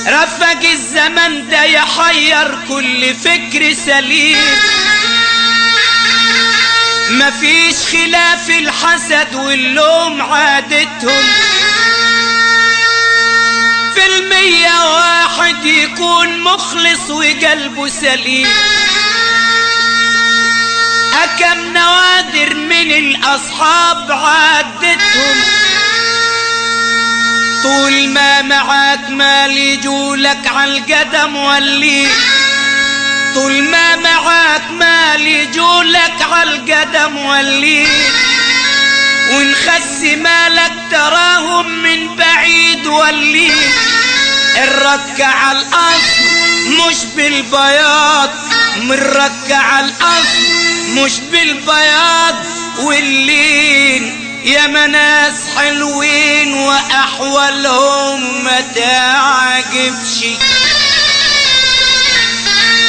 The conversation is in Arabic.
رفق الزمن ده يحير كل فكر سليم، مفيش خلاف الحسد واللوم عادتهم، في 100 واحد يكون مخلص وقلبه سليم. أكم نوادر من الأصحاب عادتهم، طول ما معاك مال يجولك عالقدم والليل، طول ما معاك مال يجولك عالقدم والليل، ونخس مالك تراهم من بعيد والليل. الركع الأصل مش بالبياض، مركع الأصل مش بالبياض واللين، يا مناس حلوين وأحوالهم ما تعجبش.